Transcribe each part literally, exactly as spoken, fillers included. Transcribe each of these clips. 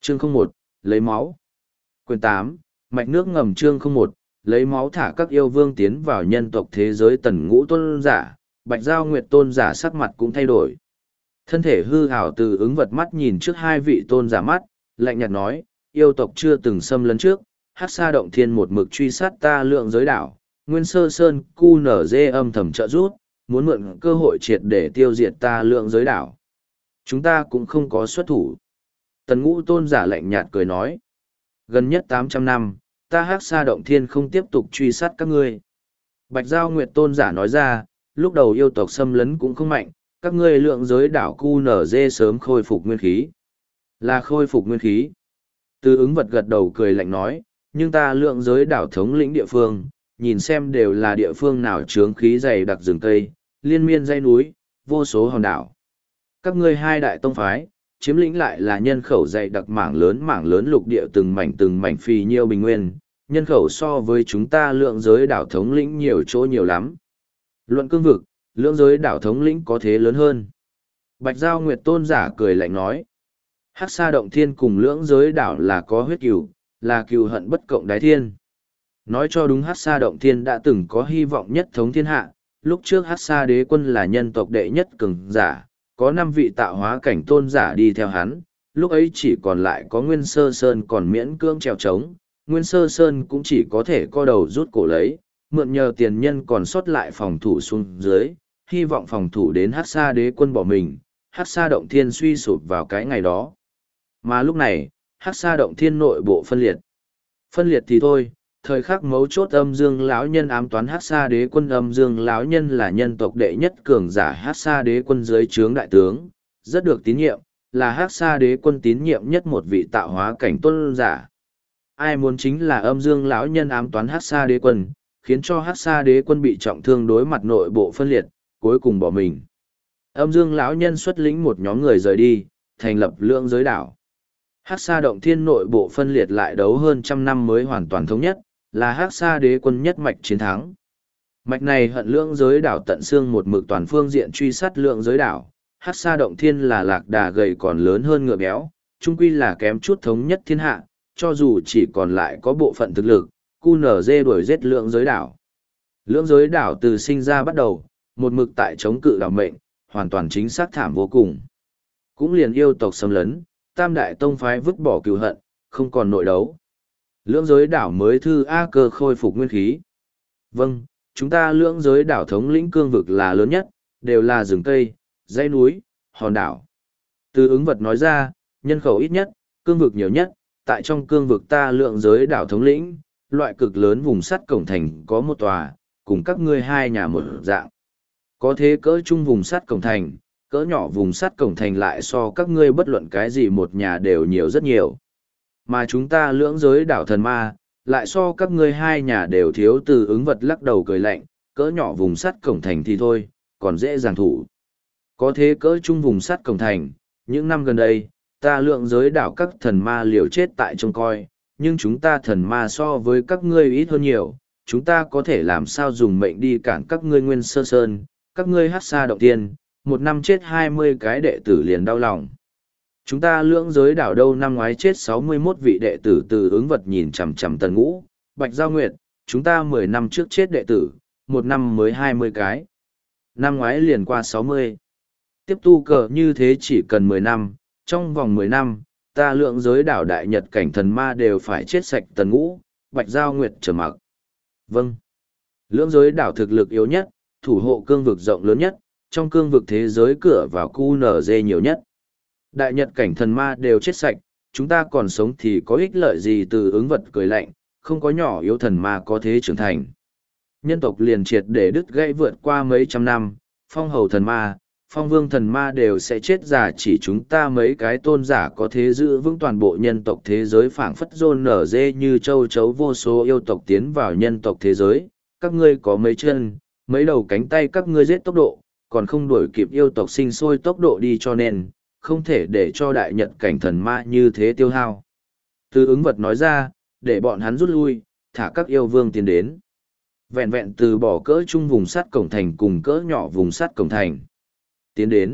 Chương không một, lấy máu. Quyền tám, mạch nước ngầm. Chương không một, lấy máu. Thả các yêu vương tiến vào nhân tộc thế giới. Tần Ngũ tôn giả, Bạch Giao Nguyệt tôn giả sắc mặt cũng thay đổi. Thân thể hư hảo từ ứng vật mắt nhìn trước hai vị tôn giả mắt, lạnh nhạt nói, yêu tộc chưa từng xâm lấn trước, Hắc Sa Động Thiên một mực truy sát ta lượng giới đảo, Nguyên Sơ Sơn cu nở dê âm thầm trợ rút, muốn mượn cơ hội triệt để tiêu diệt ta lượng giới đảo. Chúng ta cũng không có xuất thủ. Tần Ngũ tôn giả lạnh nhạt cười nói, gần nhất tám trăm năm, ta Hắc Sa Động Thiên không tiếp tục truy sát các ngươi. Bạch Giao Nguyệt tôn giả nói ra, lúc đầu yêu tộc xâm lấn cũng không mạnh, các ngươi lượng giới đảo cu nở dê sớm khôi phục nguyên khí. Là khôi phục nguyên khí. Từ ứng vật gật đầu cười lạnh nói, nhưng ta lượng giới đảo thống lĩnh địa phương, nhìn xem đều là địa phương nào chướng khí dày đặc rừng cây, liên miên dãy núi, vô số hòn đảo. Các ngươi hai đại tông phái, chiếm lĩnh lại là nhân khẩu dày đặc mảng lớn mảng lớn lục địa từng mảnh từng mảnh phì nhiêu bình nguyên, nhân khẩu so với chúng ta lượng giới đảo thống lĩnh nhiều chỗ nhiều lắm. Luận cương vực, lượng giới đảo thống lĩnh có thế lớn hơn. Bạch Giao Nguyệt tôn giả cười lạnh nói, Hắc Sa Động Thiên cùng lưỡng giới đảo là có huyết cừu, là cừu hận bất cộng đái thiên. Nói cho đúng, Hắc Sa Động Thiên đã từng có hy vọng nhất thống thiên hạ, lúc trước Hắc Sa đế quân là nhân tộc đệ nhất cường giả, có năm vị tạo hóa cảnh tôn giả đi theo hắn, lúc ấy chỉ còn lại có Nguyên Sơ Sơn còn miễn cưỡng trèo trống, Nguyên Sơ Sơn cũng chỉ có thể co đầu rút cổ lấy, mượn nhờ tiền nhân còn sót lại phòng thủ xuống dưới, hy vọng phòng thủ đến Hắc Sa đế quân bỏ mình, Hắc Sa Động Thiên suy sụp vào cái ngày đó. Mà lúc này, Hắc Sa Động Thiên nội bộ phân liệt. Phân liệt thì thôi, thời khắc mấu chốt âm dương lão nhân ám toán Hắc Sa đế quân. Âm dương lão nhân là nhân tộc đệ nhất cường giả Hắc Sa đế quân dưới trướng đại tướng, rất được tín nhiệm, là Hắc Sa đế quân tín nhiệm nhất một vị tạo hóa cảnh tôn giả. Ai muốn chính là âm dương lão nhân ám toán Hắc Sa đế quân, khiến cho Hắc Sa đế quân bị trọng thương đối mặt nội bộ phân liệt, cuối cùng bỏ mình. Âm dương lão nhân xuất lĩnh một nhóm người rời đi, thành lập lượng giới đảo. Hắc Sa Động Thiên nội bộ phân liệt lại đấu hơn trăm năm mới hoàn toàn thống nhất, là Hắc Sa đế quân nhất mạch chiến thắng. Mạch này hận lượng giới đảo tận xương một mực toàn phương diện truy sát lượng giới đảo. Hắc Sa Động Thiên là lạc đà gầy còn lớn hơn ngựa béo, chung quy là kém chút thống nhất thiên hạ, cho dù chỉ còn lại có bộ phận thực lực, cu nở dê đuổi giết lượng giới đảo. Lượng giới đảo từ sinh ra bắt đầu, một mực tại chống cự đảo mệnh, hoàn toàn chính xác thảm vô cùng. Cũng liền yêu tộc xâm lấn, tam đại tông phái vứt bỏ cừu hận, không còn nội đấu. Lưỡng giới đảo mới thư A cơ khôi phục nguyên khí. Vâng, chúng ta lưỡng giới đảo thống lĩnh cương vực là lớn nhất, đều là rừng cây, dãy núi, hòn đảo. Từ ứng vật nói ra, nhân khẩu ít nhất, cương vực nhiều nhất, tại trong cương vực ta lưỡng giới đảo thống lĩnh, loại cực lớn vùng sắt cổng thành có một tòa, cùng các ngươi hai nhà một dạng. Có thế cỡ chung vùng sắt cổng thành, cỡ nhỏ vùng sắt cổng thành lại so các ngươi bất luận cái gì một nhà đều nhiều rất nhiều. Mà chúng ta lưỡng giới đảo thần ma, lại so các ngươi hai nhà đều thiếu. Từ ứng vật lắc đầu cười lạnh, cỡ nhỏ vùng sắt cổng thành thì thôi, còn dễ dàng thủ. Có thế cỡ chung vùng sắt cổng thành, những năm gần đây, ta lưỡng giới đảo các thần ma liều chết tại trông coi, nhưng chúng ta thần ma so với các ngươi ít hơn nhiều, chúng ta có thể làm sao dùng mệnh đi cản các ngươi Nguyên Sơ Sơn, các ngươi Hắc Sa Động Thiên, một năm chết hai mươi cái đệ tử liền đau lòng. Chúng ta lưỡng giới đảo đâu năm ngoái chết sáu mươi mốt vị đệ tử. Từ ứng vật nhìn chằm chằm Tần Ngũ, Bạch Giao Nguyệt, chúng ta mười năm trước chết đệ tử, một năm mới hai mươi cái. Năm ngoái liền qua sáu mươi. Tiếp tu cờ như thế chỉ cần mười năm, trong vòng mười năm, ta lưỡng giới đảo đại nhật cảnh thần ma đều phải chết sạch. Tần Ngũ, Bạch Giao Nguyệt trầm mặc. Vâng. Lưỡng giới đảo thực lực yếu nhất, thủ hộ cương vực rộng lớn nhất, trong cương vực thế giới cửa vào cu nở dê nhiều nhất. Đại nhật cảnh thần ma đều chết sạch, chúng ta còn sống thì có ích lợi gì? Từ ứng vật cười lạnh, không có nhỏ yếu thần ma có thế trưởng thành. Nhân tộc liền triệt để đứt gãy vượt qua mấy trăm năm, phong hầu thần ma, phong vương thần ma đều sẽ chết già, chỉ chúng ta mấy cái tôn giả có thế giữ vững toàn bộ nhân tộc thế giới. Phảng phất rôn nở dê như châu chấu, vô số yêu tộc tiến vào nhân tộc thế giới, các ngươi có mấy chân, mấy đầu cánh tay, các ngươi giết tốc độ, còn không đuổi kịp yêu tộc sinh sôi tốc độ đi, cho nên, không thể để cho đại nhật cảnh thần ma như thế tiêu hao. Từ ứng vật nói ra, để bọn hắn rút lui, thả các yêu vương tiến đến. Vẹn vẹn từ bỏ cỡ chung vùng sắt cổng thành cùng cỡ nhỏ vùng sắt cổng thành. Tiến đến,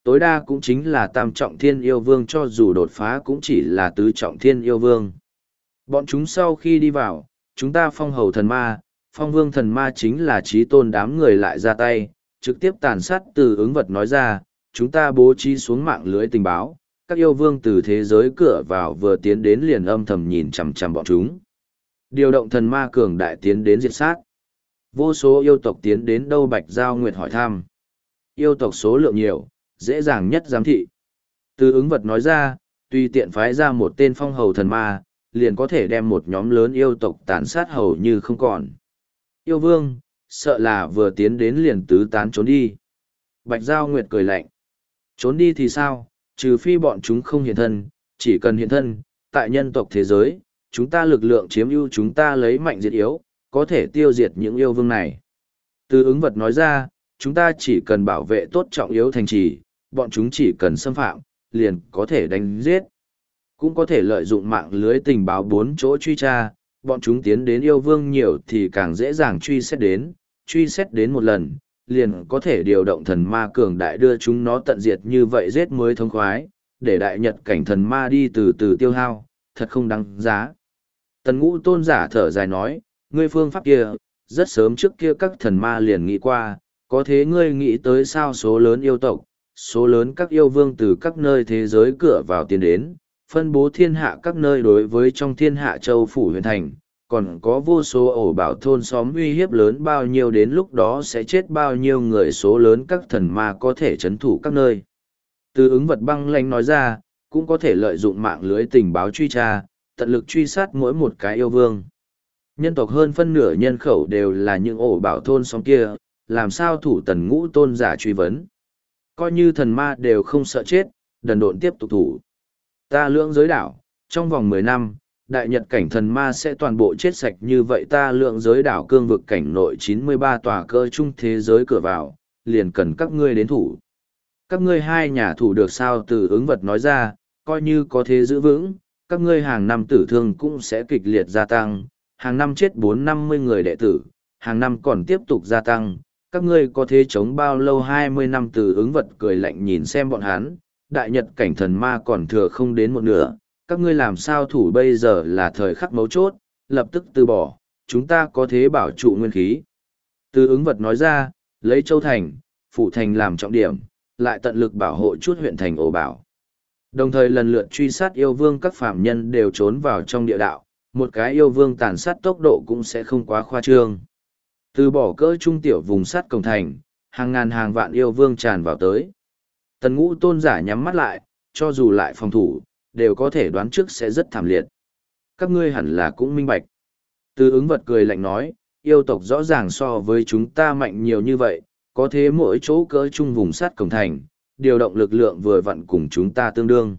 tối đa cũng chính là tam trọng thiên yêu vương, cho dù đột phá cũng chỉ là tứ trọng thiên yêu vương. Bọn chúng sau khi đi vào, chúng ta phong hầu thần ma, phong vương thần ma chính là trí tôn đám người lại ra tay, trực tiếp tàn sát. Từ ứng vật nói ra, chúng ta bố trí xuống mạng lưới tình báo, các yêu vương từ thế giới cửa vào vừa tiến đến liền âm thầm nhìn chằm chằm bọn chúng. Điều động thần ma cường đại tiến đến diệt sát. Vô số yêu tộc tiến đến đâu? Bạch Giao Nguyệt hỏi thăm. Yêu tộc số lượng nhiều, dễ dàng nhất giám thị. Từ ứng vật nói ra, tùy tiện phái ra một tên phong hầu thần ma, liền có thể đem một nhóm lớn yêu tộc tàn sát hầu như không còn. Yêu vương, sợ là vừa tiến đến liền tứ tán trốn đi. Bạch Giao Nguyệt cười lạnh. Trốn đi thì sao, trừ phi bọn chúng không hiện thân, chỉ cần hiện thân, tại nhân tộc thế giới, chúng ta lực lượng chiếm ưu, chúng ta lấy mạnh diệt yếu, có thể tiêu diệt những yêu vương này. Từ ứng vật nói ra, chúng ta chỉ cần bảo vệ tốt trọng yếu thành trì, bọn chúng chỉ cần xâm phạm, liền có thể đánh giết. Cũng có thể lợi dụng mạng lưới tình báo bốn chỗ truy tra, bọn chúng tiến đến yêu vương nhiều thì càng dễ dàng truy xét đến, truy xét đến một lần, liền có thể điều động thần ma cường đại đưa chúng nó tận diệt, như vậy giết mới thông khoái, để đại nhật cảnh thần ma đi từ từ tiêu hao, thật không đáng giá. Tần Ngũ Tôn giả thở dài nói, ngươi phương pháp kia, rất sớm trước kia các thần ma liền nghĩ qua, có thế ngươi nghĩ tới sao? Số lớn yêu tộc, số lớn các yêu vương từ các nơi thế giới cửa vào tiến đến, phân bố thiên hạ các nơi, đối với trong thiên hạ châu phủ huyện thành, còn có vô số ổ bảo thôn xóm, uy hiếp lớn bao nhiêu, đến lúc đó sẽ chết bao nhiêu người, số lớn các thần ma có thể trấn thủ các nơi. Từ ứng vật băng lãnh nói ra, cũng có thể lợi dụng mạng lưới tình báo truy tra, tận lực truy sát mỗi một cái yêu vương. Nhân tộc hơn phân nửa nhân khẩu đều là những ổ bảo thôn xóm kia, làm sao thủ? Tần Ngũ Tôn giả truy vấn. Coi như thần ma đều không sợ chết, đần độn tiếp tục thủ. Ta lượng giới đảo, trong vòng mười năm, đại nhật cảnh thần ma sẽ toàn bộ chết sạch, như vậy ta lượng giới đảo cương vực cảnh nội chín mươi ba tòa cơ trung thế giới cửa vào, liền cần các ngươi đến thủ. Các ngươi hai nhà thủ được sao? Từ ứng vật nói ra, coi như có thế giữ vững, các ngươi hàng năm tử thương cũng sẽ kịch liệt gia tăng, hàng năm chết bốn năm mươi người đệ tử, hàng năm còn tiếp tục gia tăng, các ngươi có thế chống bao lâu? Hai mươi năm. Từ ứng vật cười lạnh nhìn xem bọn hắn, đại nhật cảnh thần ma còn thừa không đến một nửa, các ngươi làm sao thủ? Bây giờ là thời khắc mấu chốt, lập tức từ bỏ, chúng ta có thế bảo trụ nguyên khí. Từ ứng vật nói ra, lấy châu thành, phủ thành làm trọng điểm, lại tận lực bảo hộ chút huyện thành ổ bảo. Đồng thời lần lượt truy sát yêu vương, các phạm nhân đều trốn vào trong địa đạo, một cái yêu vương tàn sát tốc độ cũng sẽ không quá khoa trương. Từ bỏ cỡ trung tiểu vùng sắt cổng thành, hàng ngàn hàng vạn yêu vương tràn vào tới. Tần Ngũ Tôn giả nhắm mắt lại, cho dù lại phòng thủ, đều có thể đoán trước sẽ rất thảm liệt. Các ngươi hẳn là cũng minh bạch. Từ ứng vật cười lạnh nói, yêu tộc rõ ràng so với chúng ta mạnh nhiều như vậy, có thế mỗi chỗ cỡ trung vùng sắt cổng thành, điều động lực lượng vừa vặn cùng chúng ta tương đương.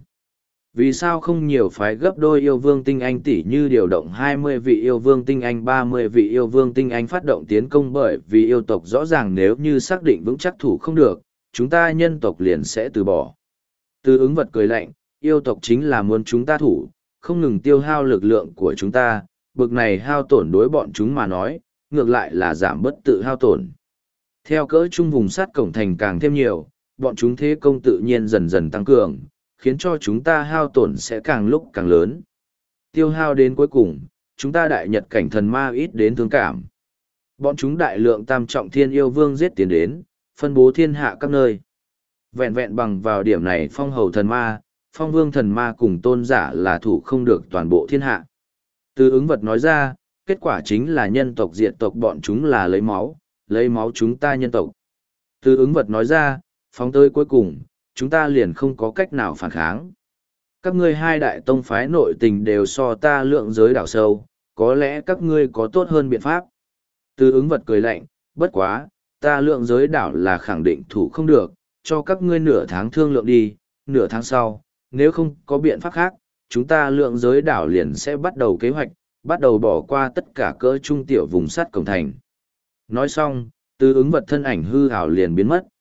Vì sao không nhiều phái gấp đôi yêu vương tinh anh, tỉ như điều động hai mươi vị yêu vương tinh anh, ba mươi vị yêu vương tinh anh phát động tiến công? Bởi vì yêu tộc rõ ràng nếu như xác định vững chắc thủ không được, chúng ta nhân tộc liền sẽ từ bỏ. Từ ứng vật cười lạnh, yêu tộc chính là muốn chúng ta thủ, không ngừng tiêu hao lực lượng của chúng ta, bực này hao tổn đối bọn chúng mà nói, ngược lại là giảm bất tự hao tổn. Theo cỡ trung vùng sắt cổng thành càng thêm nhiều, bọn chúng thế công tự nhiên dần dần tăng cường, khiến cho chúng ta hao tổn sẽ càng lúc càng lớn. Tiêu hao đến cuối cùng, chúng ta đại nhật cảnh thần ma ít đến thương cảm. Bọn chúng đại lượng tam trọng thiên yêu vương giết tiến đến, phân bố thiên hạ các nơi. Vẹn vẹn bằng vào điểm này, phong hầu thần ma, phong vương thần ma cùng tôn giả là thủ không được toàn bộ thiên hạ. Từ ứng vật nói ra, kết quả chính là nhân tộc diệt tộc, bọn chúng là lấy máu, lấy máu chúng ta nhân tộc. Từ ứng vật nói ra, phóng tới cuối cùng, chúng ta liền không có cách nào phản kháng. Các ngươi hai đại tông phái nội tình đều so ta lượng giới đảo sâu, có lẽ các ngươi có tốt hơn biện pháp. Từ ứng vật cười lạnh, bất quá, ta lượng giới đảo là khẳng định thủ không được, cho các ngươi nửa tháng thương lượng đi, nửa tháng sau, nếu không có biện pháp khác, chúng ta lượng giới đảo liền sẽ bắt đầu kế hoạch, bắt đầu bỏ qua tất cả cỡ trung tiểu vùng sắt cổng thành. Nói xong, từ ứng vật thân ảnh hư ảo liền biến mất.